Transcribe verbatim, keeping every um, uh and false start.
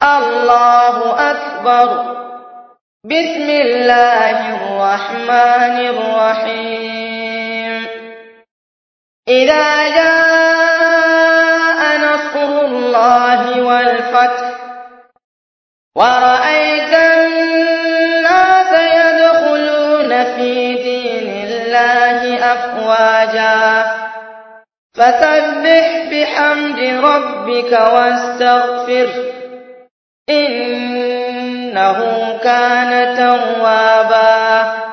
الله أكبر. بسم الله الرحمن الرحيم. إذا جاء نصر الله والفتح ورأيت الناس يدخلون في دين الله أفواجا فسبح بحمد ربك واستغفره إنه كان توابا.